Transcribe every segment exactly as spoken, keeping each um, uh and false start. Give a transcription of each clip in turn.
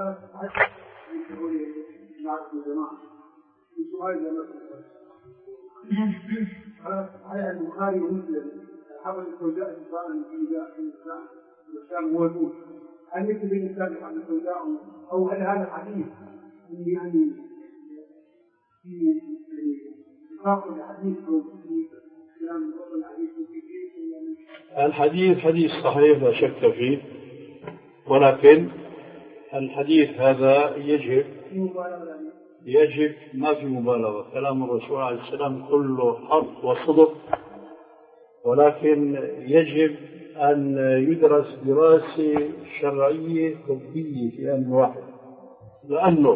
على البخاري ومسلم حبل السوداء إنسان في الإسلام والإسلام هو الموت، هل يكتب الإنسان حبل السوداء أو هل هذا حديث يعني في نطاق الحديث أو في كلام الحديث؟ الحديث حديث صحيح لا شك فيه، ولكن الحديث هذا يجب يجب ما في مبالغة. كلام الرسول عليه السلام كله حق وصدق، ولكن يجب أن يدرس دراسة شرعية طبية في آن واحد، لأنه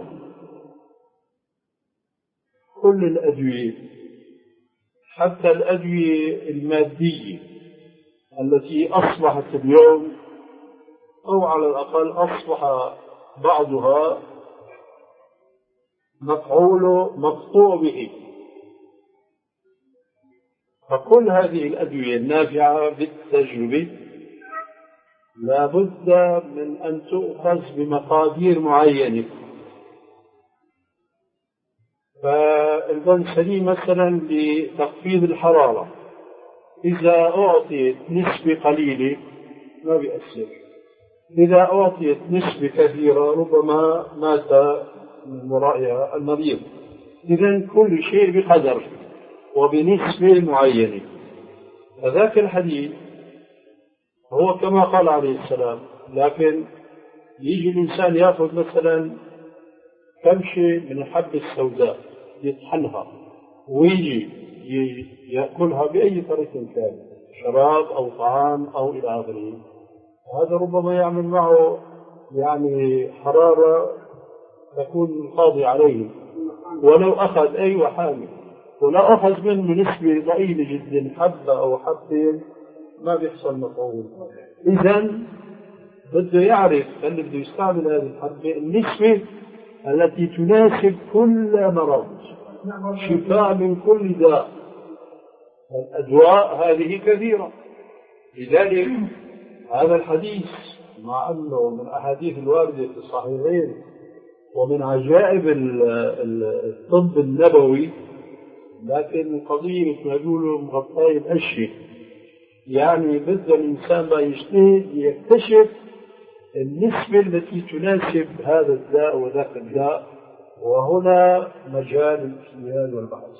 كل الأدوية حتى الأدوية المادية التي أصبحت اليوم أو على الأقل أصبح بعضها مفعول مقطوع به، فكل هذه الأدوية النافعة بالتجربة لا بد من أن تؤخذ بمقادير معينة. فالبنسلين مثلا لتخفيض الحرارة إذا أعطيت نسبة قليلة ما بيأثر، إذا أعطيت نسبة كثيرة ربما مات من ورائها المريض. إذن كل شيء بقدر وبنسبة معينة. فذاك الحديث هو كما قال عليه السلام، لكن يجي الإنسان يأخذ مثلا كمشة من الحبة السوداء يطحنها ويجي يأكلها بأي طريقة كان، شراب أو طعام أو إلى آخره، هذا ربما يعمل معه يعني حرارة تكون قاضية عليه ولو أخذ أي حامل، ولو أخذ منه نسبة ضئيلة جدا حبة أو حبتين ما بيحصل مفعول. إذن بده يعرف اللي بده يستعمل هذه الحبة النسبة التي تناسب كل مرض، شفاء من كل داء. الأدواء هذه كثيرة، لذلك هذا الحديث مع أنه من أحاديث الواردة في الصحيحين ومن عجائب الطب النبوي، لكن القضية مثل ما يقولوا مغطاية الأشياء، يعني بدأ الإنسان ما يجتهد يكتشف النسبة التي تناسب هذا الداء وذاك الداء، وهنا مجال الاجتهاد والبحث.